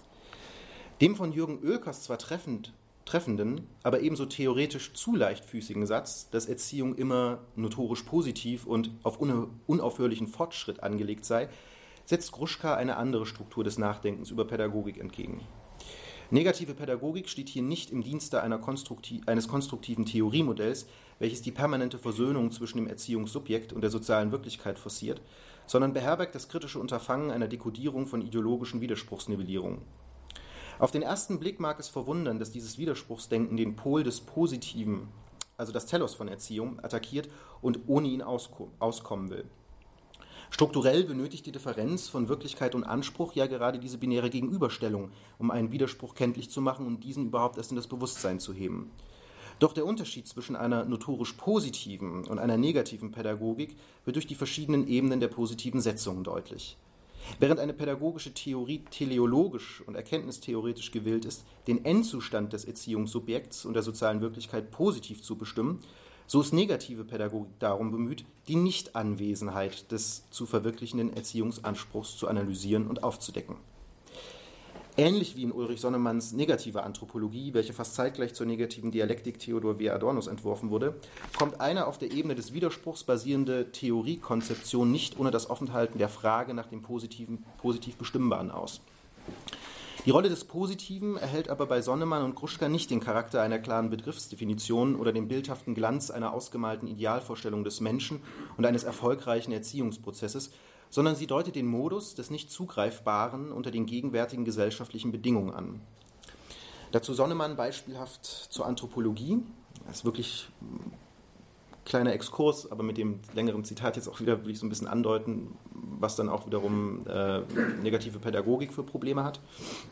Dem von Jürgen Oelkers zwar treffend, treffenden, aber ebenso theoretisch zu leichtfüßigen Satz, dass Erziehung immer notorisch positiv und auf unaufhörlichen Fortschritt angelegt sei, setzt Gruschka eine andere Struktur des Nachdenkens über Pädagogik entgegen. Negative Pädagogik steht hier nicht im Dienste einer konstruktiv, eines konstruktiven Theoriemodells, welches die permanente Versöhnung zwischen dem Erziehungssubjekt und der sozialen Wirklichkeit forciert, sondern beherbergt das kritische Unterfangen einer Dekodierung von ideologischen Widerspruchsnivellierungen. Auf den ersten Blick mag es verwundern, dass dieses Widerspruchsdenken den Pol des Positiven, also das Telos von Erziehung, attackiert und ohne ihn auskommen will. Strukturell benötigt die Differenz von Wirklichkeit und Anspruch ja gerade diese binäre Gegenüberstellung, um einen Widerspruch kenntlich zu machen und diesen überhaupt erst in das Bewusstsein zu heben. Doch der Unterschied zwischen einer notorisch positiven und einer negativen Pädagogik wird durch die verschiedenen Ebenen der positiven Setzungen deutlich. Während eine pädagogische Theorie teleologisch und erkenntnistheoretisch gewillt ist, den Endzustand des Erziehungssubjekts und der sozialen Wirklichkeit positiv zu bestimmen, so ist negative Pädagogik darum bemüht, die Nichtanwesenheit des zu verwirklichenden Erziehungsanspruchs zu analysieren und aufzudecken. Ähnlich wie in Ulrich Sonnemanns negative Anthropologie, welche fast zeitgleich zur negativen Dialektik Theodor W. Adornos entworfen wurde, kommt eine auf der Ebene des Widerspruchs basierende Theoriekonzeption nicht ohne das Offenhalten der Frage nach dem positiven, positiv Bestimmbaren aus. Die Rolle des Positiven erhält aber bei Sonnemann und Gruschka nicht den Charakter einer klaren Begriffsdefinition oder den bildhaften Glanz einer ausgemalten Idealvorstellung des Menschen und eines erfolgreichen Erziehungsprozesses, sondern sie deutet den Modus des Nicht-Zugreifbaren unter den gegenwärtigen gesellschaftlichen Bedingungen an. Dazu Sonnemann beispielhaft zur Anthropologie. Das ist wirklich ein kleiner Exkurs, aber mit dem längeren Zitat jetzt auch wieder will ich so ein bisschen andeuten, was dann auch wiederum äh, negative Pädagogik für Probleme hat.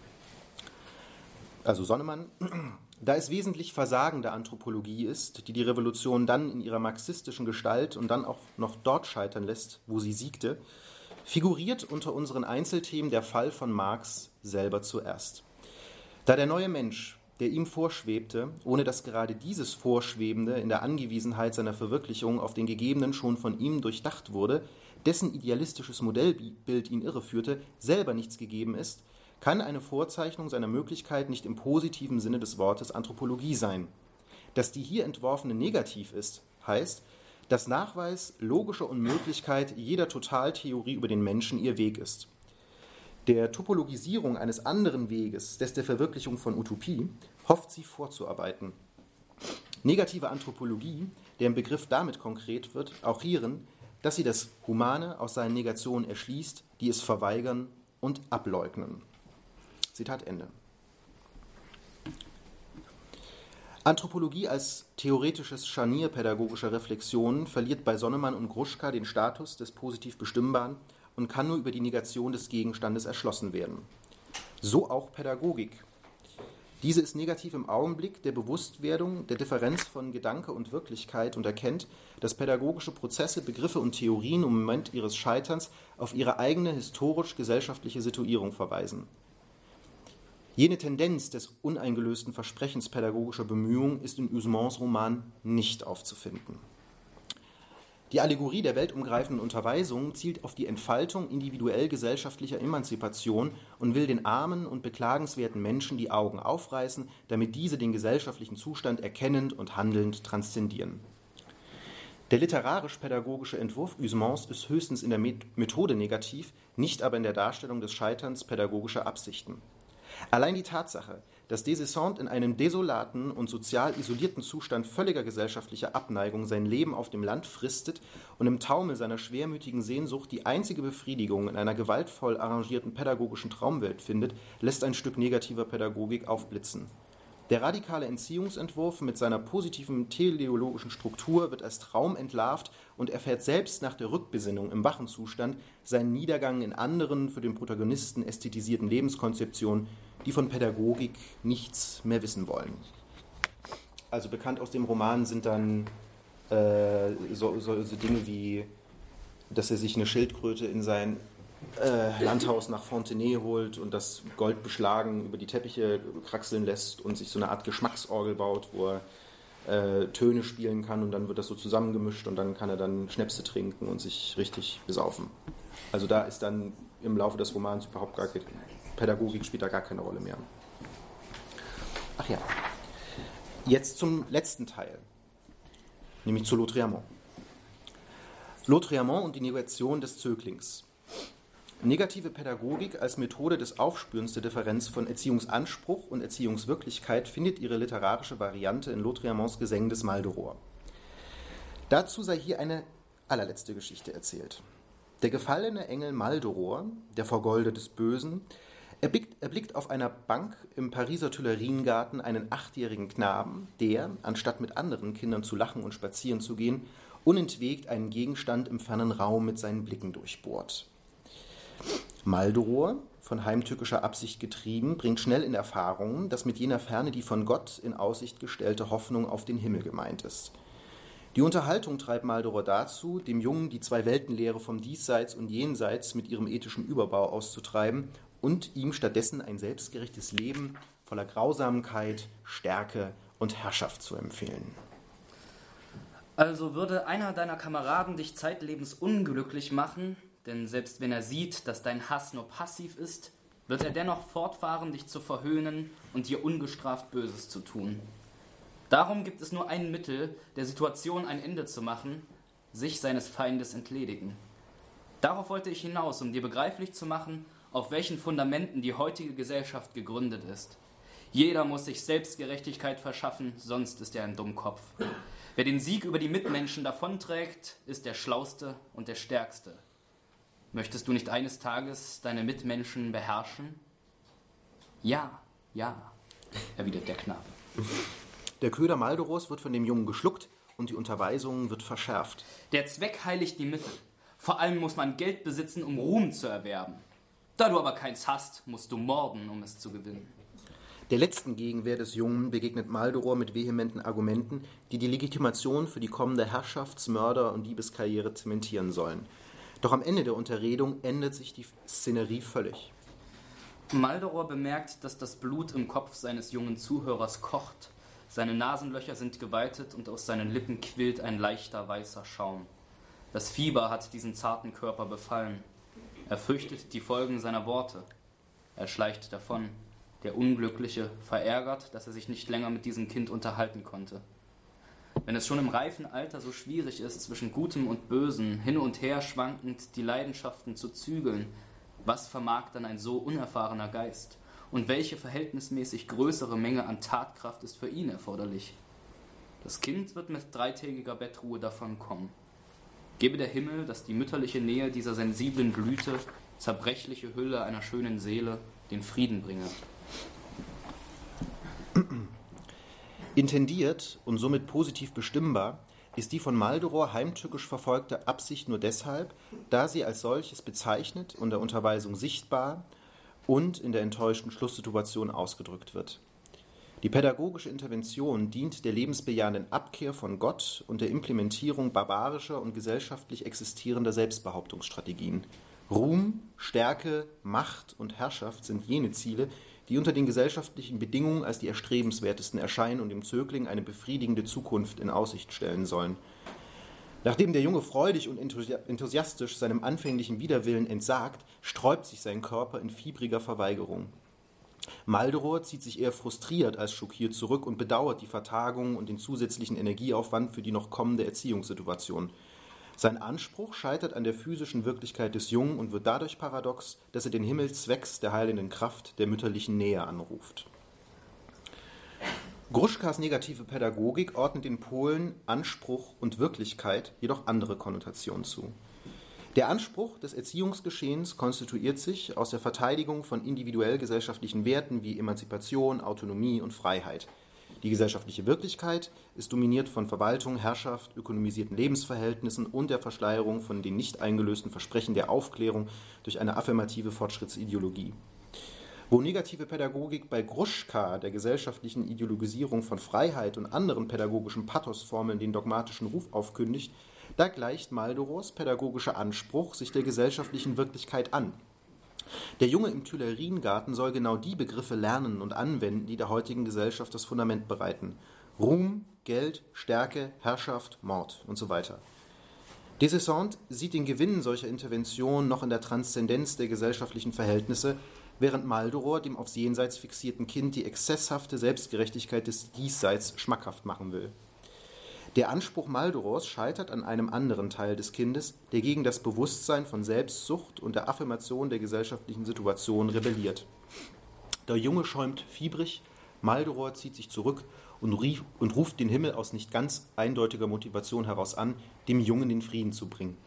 Also Sonnemann. Da es wesentlich Versagen der Anthropologie ist, die die Revolution dann in ihrer marxistischen Gestalt und dann auch noch dort scheitern lässt, wo sie siegte, figuriert unter unseren Einzelthemen der Fall von Marx selber zuerst. Da der neue Mensch, der ihm vorschwebte, ohne dass gerade dieses Vorschwebende in der Angewiesenheit seiner Verwirklichung auf den Gegebenen schon von ihm durchdacht wurde, dessen idealistisches Modellbild ihn irreführte, selber nichts gegeben ist, kann eine Vorzeichnung seiner Möglichkeit nicht im positiven Sinne des Wortes Anthropologie sein. Dass die hier entworfene negativ ist, heißt, dass Nachweis logischer Unmöglichkeit jeder Totaltheorie über den Menschen ihr Weg ist. Der Topologisierung eines anderen Weges, des der Verwirklichung von Utopie, hofft sie vorzuarbeiten. Negative Anthropologie, deren Begriff damit konkret wird, auch hierin, dass sie das Humane aus seinen Negationen erschließt, die es verweigern und ableugnen. Zitat Ende. Anthropologie als theoretisches Scharnier pädagogischer Reflexionen verliert bei Sonnemann und Gruschka den Status des positiv Bestimmbaren und kann nur über die Negation des Gegenstandes erschlossen werden. So auch Pädagogik. Diese ist negativ im Augenblick der Bewusstwerdung der Differenz von Gedanke und Wirklichkeit und erkennt, dass pädagogische Prozesse, Begriffe und Theorien im Moment ihres Scheiterns auf ihre eigene historisch-gesellschaftliche Situierung verweisen. Jene Tendenz des uneingelösten Versprechens pädagogischer Bemühungen ist in Usemonts Roman nicht aufzufinden. Die Allegorie der weltumgreifenden Unterweisung zielt auf die Entfaltung individuell-gesellschaftlicher Emanzipation und will den armen und beklagenswerten Menschen die Augen aufreißen, damit diese den gesellschaftlichen Zustand erkennend und handelnd transzendieren. Der literarisch-pädagogische Entwurf Usemonts ist höchstens in der Methode negativ, nicht aber in der Darstellung des Scheiterns pädagogischer Absichten. Allein die Tatsache, dass Des Esseintes in einem desolaten und sozial isolierten Zustand völliger gesellschaftlicher Abneigung sein Leben auf dem Land fristet und im Taumel seiner schwermütigen Sehnsucht die einzige Befriedigung in einer gewaltvoll arrangierten pädagogischen Traumwelt findet, lässt ein Stück negativer Pädagogik aufblitzen. Der radikale Entziehungsentwurf mit seiner positiven teleologischen Struktur wird als Traum entlarvt und erfährt selbst nach der Rückbesinnung im wachen Zustand seinen Niedergang in anderen, für den Protagonisten ästhetisierten Lebenskonzeptionen, die von Pädagogik nichts mehr wissen wollen. Also bekannt aus dem Roman sind dann äh, so, so, so Dinge wie, dass er sich eine Schildkröte in sein äh, Landhaus nach Fontenay holt und das Gold beschlagen über die Teppiche kraxeln lässt und sich so eine Art Geschmacksorgel baut, wo er äh, Töne spielen kann und dann wird das so zusammengemischt und dann kann er dann Schnäpse trinken und sich richtig besaufen. Also da ist dann im Laufe des Romans überhaupt gar keine Pädagogik, spielt da gar keine Rolle mehr. Ach ja, jetzt zum letzten Teil, nämlich zu Lautréamont. Lautréamont und die Negation des Zöglings. Negative Pädagogik als Methode des Aufspürens der Differenz von Erziehungsanspruch und Erziehungswirklichkeit findet ihre literarische Variante in Lautréamonts Gesängen des Maldoror. Dazu sei hier eine allerletzte Geschichte erzählt. Der gefallene Engel Maldoror, der Vergolder des Bösen, erblickt, erblickt auf einer Bank im Pariser Tuileriengarten einen achtjährigen Knaben, der, anstatt mit anderen Kindern zu lachen und spazieren zu gehen, unentwegt einen Gegenstand im fernen Raum mit seinen Blicken durchbohrt. Maldoror, von heimtückischer Absicht getrieben, bringt schnell in Erfahrung, dass mit jener Ferne die von Gott in Aussicht gestellte Hoffnung auf den Himmel gemeint ist. Die Unterhaltung treibt Maldoror dazu, dem Jungen die Zwei-Welten-Lehre vom Diesseits und Jenseits mit ihrem ethischen Überbau auszutreiben und ihm stattdessen ein selbstgerechtes Leben voller Grausamkeit, Stärke und Herrschaft zu empfehlen. Also würde einer deiner Kameraden dich zeitlebens unglücklich machen, denn selbst wenn er sieht, dass dein Hass nur passiv ist, wird er dennoch fortfahren, dich zu verhöhnen und dir ungestraft Böses zu tun. Darum gibt es nur ein Mittel, der Situation ein Ende zu machen: sich seines Feindes entledigen. Darauf wollte ich hinaus, um dir begreiflich zu machen, auf welchen Fundamenten die heutige Gesellschaft gegründet ist. Jeder muss sich Selbstgerechtigkeit verschaffen, sonst ist er ein Dummkopf. Wer den Sieg über die Mitmenschen davonträgt, ist der Schlauste und der Stärkste. Möchtest du nicht eines Tages deine Mitmenschen beherrschen? Ja, ja, erwidert der Knabe. Der Köder Maldorors wird von dem Jungen geschluckt und die Unterweisung wird verschärft. Der Zweck heiligt die Mittel. Vor allem muss man Geld besitzen, um Ruhm zu erwerben. Da du aber keins hast, musst du morden, um es zu gewinnen. Der letzten Gegenwehr des Jungen begegnet Maldoror mit vehementen Argumenten, die die Legitimation für die kommende Herrschafts-, Mörder- und Diebeskarriere zementieren sollen. Doch am Ende der Unterredung ändert sich die Szenerie völlig. Maldoror bemerkt, dass das Blut im Kopf seines jungen Zuhörers kocht. Seine Nasenlöcher sind geweitet und aus seinen Lippen quillt ein leichter weißer Schaum. Das Fieber hat diesen zarten Körper befallen. Er fürchtet die Folgen seiner Worte. Er schleicht davon, der Unglückliche, verärgert, dass er sich nicht länger mit diesem Kind unterhalten konnte. Wenn es schon im reifen Alter so schwierig ist, zwischen Gutem und Bösen, hin und her schwankend die Leidenschaften zu zügeln, was vermag dann ein so unerfahrener Geist? Und welche verhältnismäßig größere Menge an Tatkraft ist für ihn erforderlich? Das Kind wird mit dreitägiger Bettruhe davonkommen. Gebe der Himmel, dass die mütterliche Nähe dieser sensiblen Blüte, zerbrechliche Hülle einer schönen Seele, den Frieden bringe. Intendiert und somit positiv bestimmbar ist die von Maldoror heimtückisch verfolgte Absicht nur deshalb, da sie als solches bezeichnet und der Unterweisung sichtbar und in der enttäuschten Schlusssituation ausgedrückt wird. Die pädagogische Intervention dient der lebensbejahenden Abkehr von Gott und der Implementierung barbarischer und gesellschaftlich existierender Selbstbehauptungsstrategien. Ruhm, Stärke, Macht und Herrschaft sind jene Ziele, die unter den gesellschaftlichen Bedingungen als die erstrebenswertesten erscheinen und dem Zögling eine befriedigende Zukunft in Aussicht stellen sollen. Nachdem der Junge freudig und enthusiastisch seinem anfänglichen Widerwillen entsagt, sträubt sich sein Körper in fiebriger Verweigerung. Maldoror zieht sich eher frustriert als schockiert zurück und bedauert die Vertagung und den zusätzlichen Energieaufwand für die noch kommende Erziehungssituation. Sein Anspruch scheitert an der physischen Wirklichkeit des Jungen und wird dadurch paradox, dass er den Himmel zwecks der heilenden Kraft der mütterlichen Nähe anruft. Gruschkas negative Pädagogik ordnet den Polen Anspruch und Wirklichkeit jedoch andere Konnotationen zu. Der Anspruch des Erziehungsgeschehens konstituiert sich aus der Verteidigung von individuell gesellschaftlichen Werten wie Emanzipation, Autonomie und Freiheit. Die gesellschaftliche Wirklichkeit ist dominiert von Verwaltung, Herrschaft, ökonomisierten Lebensverhältnissen und der Verschleierung von den nicht eingelösten Versprechen der Aufklärung durch eine affirmative Fortschrittsideologie. Wo negative Pädagogik bei Gruschka der gesellschaftlichen Ideologisierung von Freiheit und anderen pädagogischen Pathosformeln den dogmatischen Ruf aufkündigt, da gleicht Maldorors pädagogischer Anspruch sich der gesellschaftlichen Wirklichkeit an. Der Junge im Tuileriengarten soll genau die Begriffe lernen und anwenden, die der heutigen Gesellschaft das Fundament bereiten. Ruhm, Geld, Stärke, Herrschaft, Mord und so weiter. De Cesson sieht den Gewinn solcher Interventionen noch in der Transzendenz der gesellschaftlichen Verhältnisse, während Maldoror dem aufs Jenseits fixierten Kind die exzesshafte Selbstgerechtigkeit des Diesseits schmackhaft machen will. Der Anspruch Maldorors scheitert an einem anderen Teil des Kindes, der gegen das Bewusstsein von Selbstsucht und der Affirmation der gesellschaftlichen Situation rebelliert. Der Junge schäumt fiebrig, Maldoror zieht sich zurück und, rief, und ruft den Himmel aus nicht ganz eindeutiger Motivation heraus an, dem Jungen den Frieden zu bringen.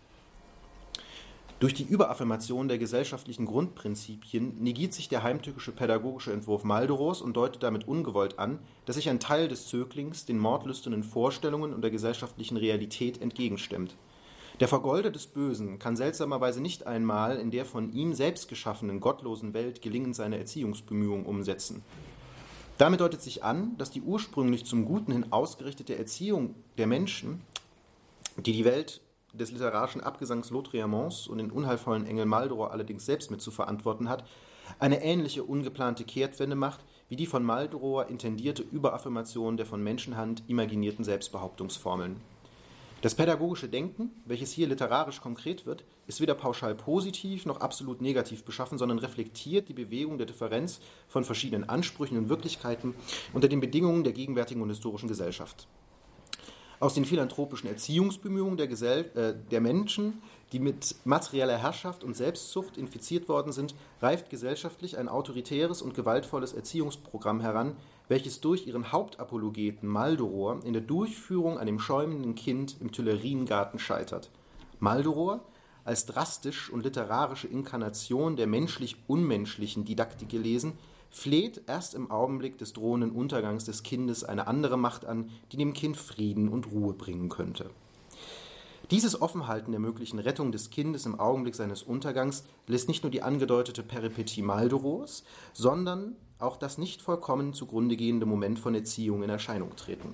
Durch die Überaffirmation der gesellschaftlichen Grundprinzipien negiert sich der heimtückische pädagogische Entwurf Maldorors und deutet damit ungewollt an, dass sich ein Teil des Zöglings den mordlüsternen Vorstellungen und der gesellschaftlichen Realität entgegenstemmt. Der Vergolder des Bösen kann seltsamerweise nicht einmal in der von ihm selbst geschaffenen gottlosen Welt gelingend seine Erziehungsbemühungen umsetzen. Damit deutet sich an, dass die ursprünglich zum Guten hin ausgerichtete Erziehung der Menschen, die die Welt des literarischen Abgesangs Lautréamonts und den unheilvollen Engel Maldoror allerdings selbst mit zu verantworten hat, eine ähnliche ungeplante Kehrtwende macht, wie die von Maldoror intendierte Überaffirmation der von Menschenhand imaginierten Selbstbehauptungsformeln. Das pädagogische Denken, welches hier literarisch konkret wird, ist weder pauschal positiv noch absolut negativ beschaffen, sondern reflektiert die Bewegung der Differenz von verschiedenen Ansprüchen und Wirklichkeiten unter den Bedingungen der gegenwärtigen und historischen Gesellschaft. Aus den philanthropischen Erziehungsbemühungen der, Gesell- äh, der Menschen, die mit materieller Herrschaft und Selbstsucht infiziert worden sind, reift gesellschaftlich ein autoritäres und gewaltvolles Erziehungsprogramm heran, welches durch ihren Hauptapologeten Maldoror in der Durchführung an dem schäumenden Kind im Tuileriengarten scheitert. Maldoror, als drastisch und literarische Inkarnation der menschlich-unmenschlichen Didaktik gelesen, fleht erst im Augenblick des drohenden Untergangs des Kindes eine andere Macht an, die dem Kind Frieden und Ruhe bringen könnte. Dieses Offenhalten der möglichen Rettung des Kindes im Augenblick seines Untergangs lässt nicht nur die angedeutete Peripetie Maldorors, sondern auch das nicht vollkommen zugrunde gehende Moment von Erziehung in Erscheinung treten.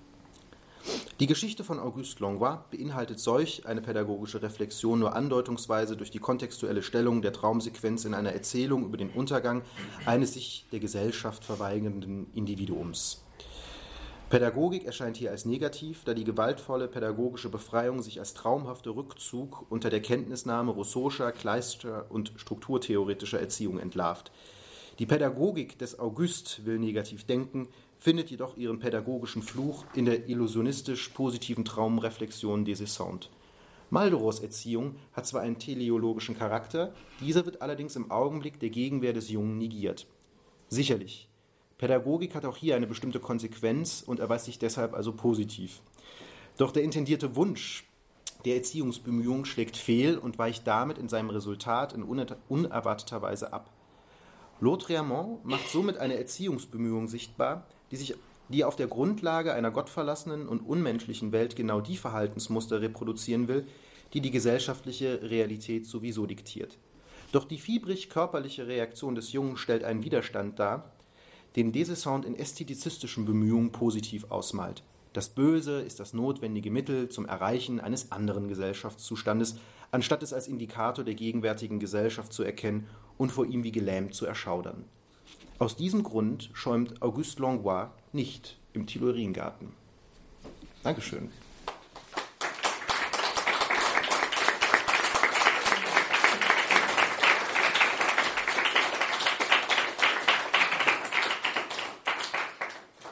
Die Geschichte von Auguste Langlois beinhaltet solch eine pädagogische Reflexion nur andeutungsweise durch die kontextuelle Stellung der Traumsequenz in einer Erzählung über den Untergang eines sich der Gesellschaft verweigernden Individuums. Pädagogik erscheint hier als negativ, da die gewaltvolle pädagogische Befreiung sich als traumhafter Rückzug unter der Kenntnisnahme rousseau'scher, kleistischer und strukturtheoretischer Erziehung entlarvt. Die Pädagogik des Auguste will negativ denken, findet jedoch ihren pädagogischen Fluch in der illusionistisch-positiven Traumreflexion des Essentes. Maldorors Erziehung hat zwar einen teleologischen Charakter, dieser wird allerdings im Augenblick der Gegenwehr des Jungen negiert. Sicherlich, Pädagogik hat auch hier eine bestimmte Konsequenz und erweist sich deshalb also positiv. Doch der intendierte Wunsch der Erziehungsbemühungen schlägt fehl und weicht damit in seinem Resultat in unerwarteter Weise ab. Lautréamont macht somit eine Erziehungsbemühung sichtbar, die sich, die auf der Grundlage einer gottverlassenen und unmenschlichen Welt genau die Verhaltensmuster reproduzieren will, die die gesellschaftliche Realität sowieso diktiert. Doch die fiebrig-körperliche Reaktion des Jungen stellt einen Widerstand dar, den des Esseintes in ästhetizistischen Bemühungen positiv ausmalt. Das Böse ist das notwendige Mittel zum Erreichen eines anderen Gesellschaftszustandes, anstatt es als Indikator der gegenwärtigen Gesellschaft zu erkennen und vor ihm wie gelähmt zu erschaudern. Aus diesem Grund schäumt Auguste Langlois nicht im Tuileriengarten. Dankeschön.